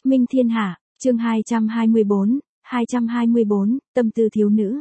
Minh Thiên Hạ, chương 224, tâm tư thiếu nữ.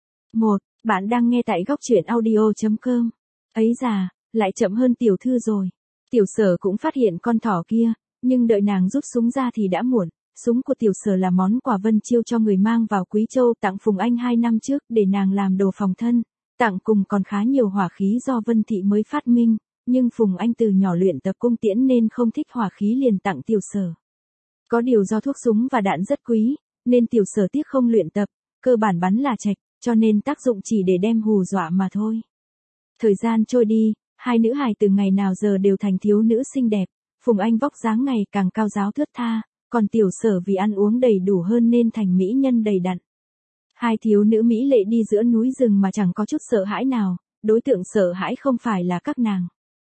1. Bạn đang nghe tại góc truyện audio.com. Ấy già, lại chậm hơn tiểu thư rồi. Tiểu Sở cũng phát hiện con thỏ kia, nhưng đợi nàng rút súng ra thì đã muộn. Súng của Tiểu Sở là món quà Vân Chiêu cho người mang vào Quý Châu tặng Phùng Anh 2 năm trước để nàng làm đồ phòng thân, tặng cùng còn khá nhiều hỏa khí do Vân Thị mới phát minh, nhưng Phùng Anh từ nhỏ luyện tập cung tiễn nên không thích hỏa khí liền tặng Tiểu Sở. Có điều do thuốc súng và đạn rất quý, nên Tiểu Sở tiếc không luyện tập, cơ bản bắn là chạch, cho nên tác dụng chỉ để đem hù dọa mà thôi. Thời gian trôi đi, hai nữ hài từ ngày nào giờ đều thành thiếu nữ xinh đẹp, Phùng Anh vóc dáng ngày càng cao ráo thướt tha, còn Tiểu Sở vì ăn uống đầy đủ hơn nên thành mỹ nhân đầy đặn. Hai thiếu nữ mỹ lệ đi giữa núi rừng mà chẳng có chút sợ hãi nào, đối tượng sợ hãi không phải là các nàng.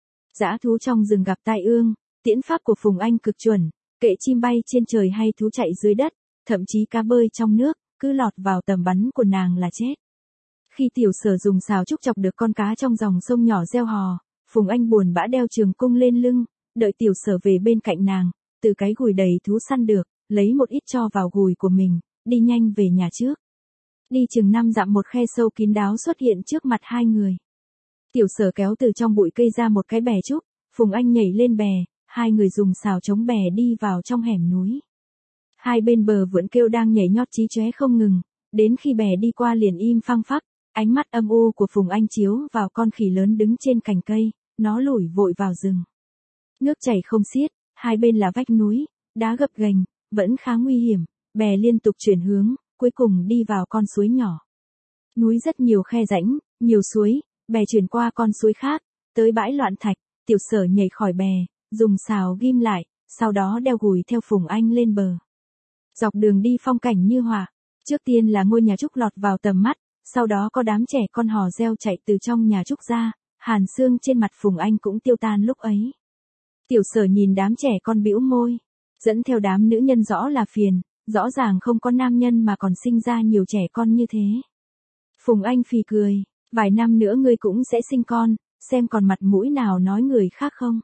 Dã thú trong rừng gặp tai ương, tiễn pháp của Phùng Anh cực chuẩn, kệ chim bay trên trời hay thú chạy dưới đất, thậm chí cá bơi trong nước, cứ lọt vào tầm bắn của nàng là chết. Khi Tiểu Sở dùng sào trúc chọc được con cá trong dòng sông nhỏ reo hò, Phùng Anh buồn bã đeo trường cung lên lưng, đợi Tiểu Sở về bên cạnh nàng, từ cái gùi đầy thú săn được, lấy một ít cho vào gùi của mình, đi nhanh về nhà trước. Đi chừng 5 dặm một khe sâu kín đáo xuất hiện trước mặt hai người. Tiểu Sở kéo từ trong bụi cây ra một cái bè trúc, Phùng Anh nhảy lên bè, hai người dùng sào chống bè đi vào trong hẻm núi. Hai bên bờ vượn kêu đang nhảy nhót chí chóe không ngừng, đến khi bè đi qua liền im phăng phắc, ánh mắt âm u của Phùng Anh chiếu vào con khỉ lớn đứng trên cành cây, nó lủi vội vào rừng. Nước chảy không xiết, hai bên là vách núi, đá gập ghềnh, vẫn khá nguy hiểm, bè liên tục chuyển hướng, cuối cùng đi vào con suối nhỏ. Núi rất nhiều khe rãnh, nhiều suối, bè chuyển qua con suối khác, tới bãi loạn thạch, Tiểu Sở nhảy khỏi bè, dùng sào ghim lại, sau đó đeo gùi theo Phùng Anh lên bờ. Dọc đường đi phong cảnh như họa, trước tiên là ngôi nhà trúc lọt vào tầm mắt, sau đó có đám trẻ con hò reo chạy từ trong nhà trúc ra, hàn sương trên mặt Phùng Anh cũng tiêu tan lúc ấy. Tiểu Sở nhìn đám trẻ con bĩu môi, dẫn theo đám nữ nhân rõ là phiền, rõ ràng không có nam nhân mà còn sinh ra nhiều trẻ con như thế. Phùng Anh phì cười, vài năm nữa ngươi cũng sẽ sinh con, xem còn mặt mũi nào nói người khác không.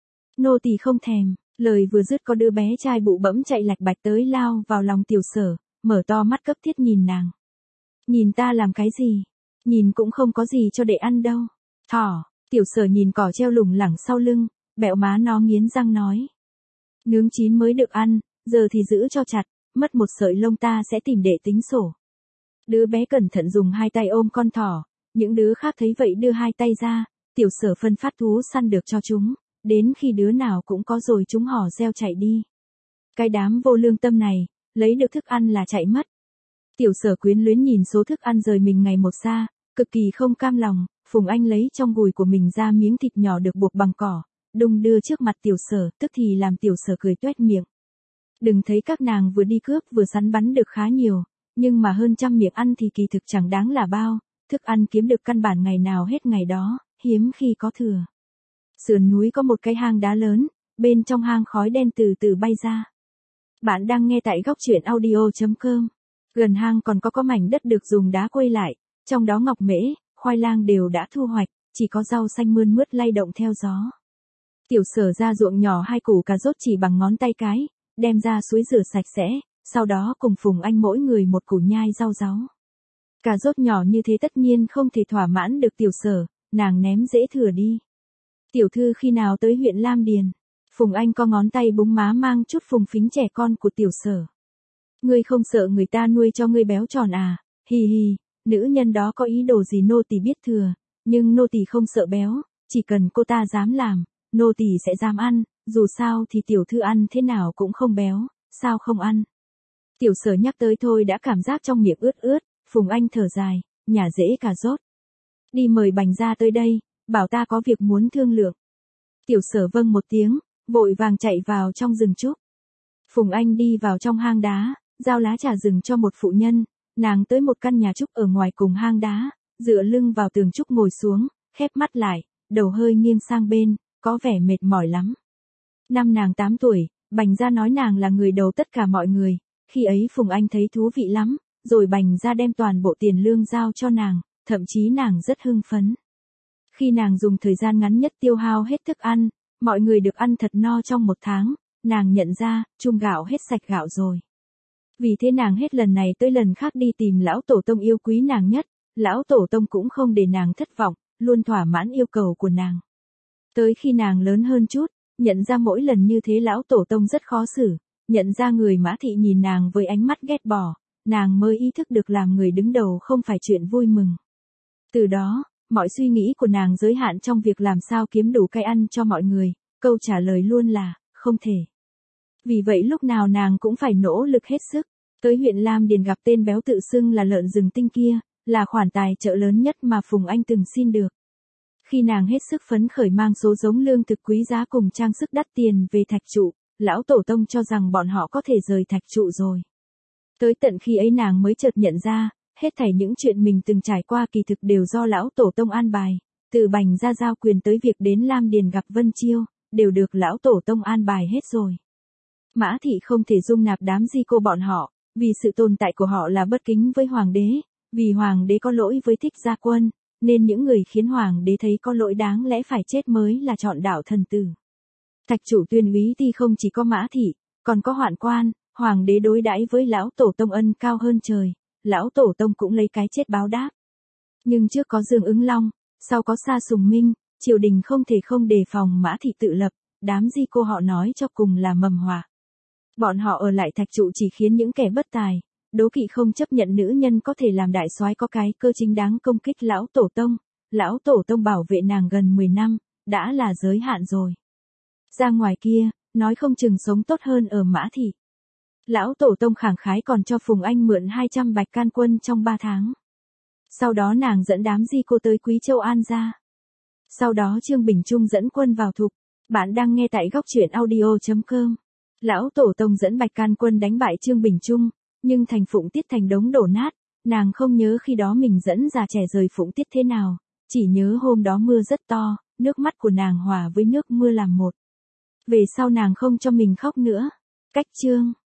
Nô tỳ không thèm, lời vừa dứt có đứa bé trai bụ bẫm chạy lạch bạch tới lao vào lòng Tiểu Sở, mở to mắt cấp thiết nhìn nàng. Nhìn ta làm cái gì? Nhìn cũng không có gì cho để ăn đâu. Thỏ, Tiểu Sở nhìn cỏ treo lủng lẳng sau lưng, bẹo má nó nghiến răng nói. Nướng chín mới được ăn, giờ thì giữ cho chặt, mất một sợi lông ta sẽ tìm để tính sổ. Đứa bé cẩn thận dùng hai tay ôm con thỏ, những đứa khác thấy vậy đưa hai tay ra, Tiểu Sở phân phát thú săn được cho chúng, đến khi đứa nào cũng có rồi chúng hò reo chạy đi. Cái đám vô lương tâm này, lấy được thức ăn là chạy mất. Tiểu Sở quyến luyến nhìn số thức ăn rời mình ngày một xa, cực kỳ không cam lòng, Phùng Anh lấy trong gùi của mình ra miếng thịt nhỏ được buộc bằng cỏ, đung đưa trước mặt Tiểu Sở, tức thì làm Tiểu Sở cười toét miệng. Đừng thấy các nàng vừa đi cướp vừa săn bắn được khá nhiều, nhưng mà hơn trăm miệng ăn thì kỳ thực chẳng đáng là bao, thức ăn kiếm được căn bản ngày nào hết ngày đó, hiếm khi có thừa. Sườn núi có một cái hang đá lớn, bên trong hang khói đen từ từ bay ra. Bạn đang nghe tại góc truyện audio.com. Gần hang còn có mảnh đất được dùng đá quây lại, trong đó ngọc mễ, khoai lang đều đã thu hoạch, chỉ có rau xanh mươn mướt lay động theo gió. Tiểu Sở ra ruộng nhỏ hai củ cà rốt chỉ bằng ngón tay cái, đem ra suối rửa sạch sẽ, sau đó cùng Phùng Anh mỗi người một củ nhai rau ráu. Cà rốt nhỏ như thế tất nhiên không thể thỏa mãn được Tiểu Sở, nàng ném dễ thừa đi. Tiểu thư khi nào tới huyện Lam Điền? Phùng Anh co ngón tay búng má mang chút phùng phính trẻ con của Tiểu Sở. Ngươi không sợ người ta nuôi cho ngươi béo tròn à? Hì hì, nữ nhân đó có ý đồ gì nô tỳ biết thừa, nhưng nô tỳ không sợ béo, chỉ cần cô ta dám làm, nô tỳ sẽ dám ăn, dù sao thì tiểu thư ăn thế nào cũng không béo, sao không ăn? Tiểu Sở nhắc tới thôi đã cảm giác trong miệng ướt ướt, Phùng Anh thở dài, nhả rễ cà rốt. Đi mời Bành gia tới đây, bảo ta có việc muốn thương lượng. Tiểu Sở vâng một tiếng, vội vàng chạy vào trong rừng trúc. Phùng Anh đi vào trong hang đá, giao lá trà rừng cho một phụ nhân, nàng tới một căn nhà trúc ở ngoài cùng hang đá, dựa lưng vào tường trúc ngồi xuống, khép mắt lại, đầu hơi nghiêng sang bên, có vẻ mệt mỏi lắm. Năm nàng 8 tuổi, Bành gia nói nàng là người đầu tất cả mọi người, khi ấy Phùng Anh thấy thú vị lắm, rồi Bành gia đem toàn bộ tiền lương giao cho nàng, thậm chí nàng rất hưng phấn. Khi nàng dùng thời gian ngắn nhất tiêu hao hết thức ăn, mọi người được ăn thật no trong một tháng, nàng nhận ra, chum gạo hết sạch gạo rồi. Vì thế nàng hết lần này tới lần khác đi tìm lão tổ tông yêu quý nàng nhất, lão tổ tông cũng không để nàng thất vọng, luôn thỏa mãn yêu cầu của nàng. Tới khi nàng lớn hơn chút, nhận ra mỗi lần như thế lão tổ tông rất khó xử, nhận ra người Mã Thị nhìn nàng với ánh mắt ghét bỏ, nàng mới ý thức được làm người đứng đầu không phải chuyện vui mừng. Từ đó, mọi suy nghĩ của nàng giới hạn trong việc làm sao kiếm đủ cái ăn cho mọi người, câu trả lời luôn là, không thể. Vì vậy lúc nào nàng cũng phải nỗ lực hết sức. Tới huyện Lam Điền gặp tên béo tự xưng là lợn rừng tinh kia, là khoản tài trợ lớn nhất mà Phùng Anh từng xin được. Khi nàng hết sức phấn khởi mang số giống lương thực quý giá cùng trang sức đắt tiền về Thạch Trụ, lão tổ tông cho rằng bọn họ có thể rời Thạch Trụ rồi. Tới tận khi ấy nàng mới chợt nhận ra, hết thảy những chuyện mình từng trải qua kỳ thực đều do lão tổ tông an bài, từ Bành ra giao quyền tới việc đến Lam Điền gặp Vân Chiêu, đều được lão tổ tông an bài hết rồi. Mã Thị không thể dung nạp đám di cô bọn họ, vì sự tồn tại của họ là bất kính với hoàng đế, vì hoàng đế có lỗi với Thích Gia Quân, nên những người khiến hoàng đế thấy có lỗi đáng lẽ phải chết mới là chọn đạo thần tử. Thạch Trụ Tuyên úy thì không chỉ có Mã Thị, còn có Hoạn Quan, hoàng đế đối đãi với lão tổ tông ân cao hơn trời, lão tổ tông cũng lấy cái chết báo đáp. Nhưng trước có Dương Ứng Long, sau có Sa Sùng Minh, triều đình không thể không đề phòng Mã Thị tự lập, đám di cô họ nói cho cùng là mầm họa. Bọn họ ở lại Thạch Trụ chỉ khiến những kẻ bất tài, đố kỵ không chấp nhận nữ nhân có thể làm đại soái có cái cơ chính đáng công kích lão tổ tông. Lão tổ tông bảo vệ nàng gần 10 năm, đã là giới hạn rồi. Ra ngoài kia, nói không chừng sống tốt hơn ở Mã Thị. Lão tổ tông khẳng khái còn cho Phùng Anh mượn 200 bạch can quân trong 3 tháng. Sau đó nàng dẫn đám di cô tới Quý Châu An gia. Sau đó Trương Bình Trung dẫn quân vào Thục. Bạn đang nghe tại góc truyện audio.com. Lão tổ tông dẫn bạch can quân đánh bại Trương Bình Trung, nhưng thành Phụng Tiết thành đống đổ nát, nàng không nhớ khi đó mình dẫn già trẻ rời Phụng Tiết thế nào, chỉ nhớ hôm đó mưa rất to, nước mắt của nàng hòa với nước mưa làm một. Về sau nàng không cho mình khóc nữa. Cách chương